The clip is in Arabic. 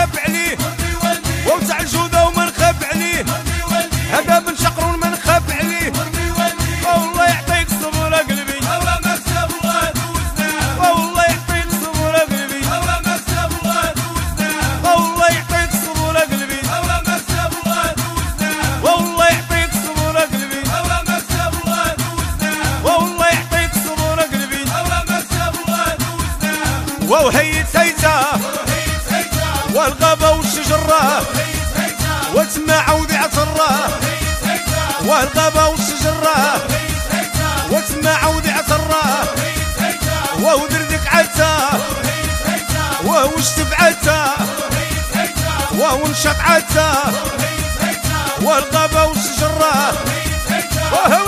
نخاف عليه، وتاع الجودة وما نخاف عليه، هذا بن شقرون ما نخاف عليه. والله يعطيك الصبر قلبي، والله يعطيك الصبر قلبي، والله يعطيك الصبر قلبي، والله يعطيك الصبر قلبي، والله يعطيك الصبر قلبي. وهيت هيته والغابة والشجرة وتما عودي عطرة، والغابة والشجرة وتما عودي عطرة، وهو دردك عتا وهو شتب عتا وهو نشط عتا، والغابة والشجرة وهو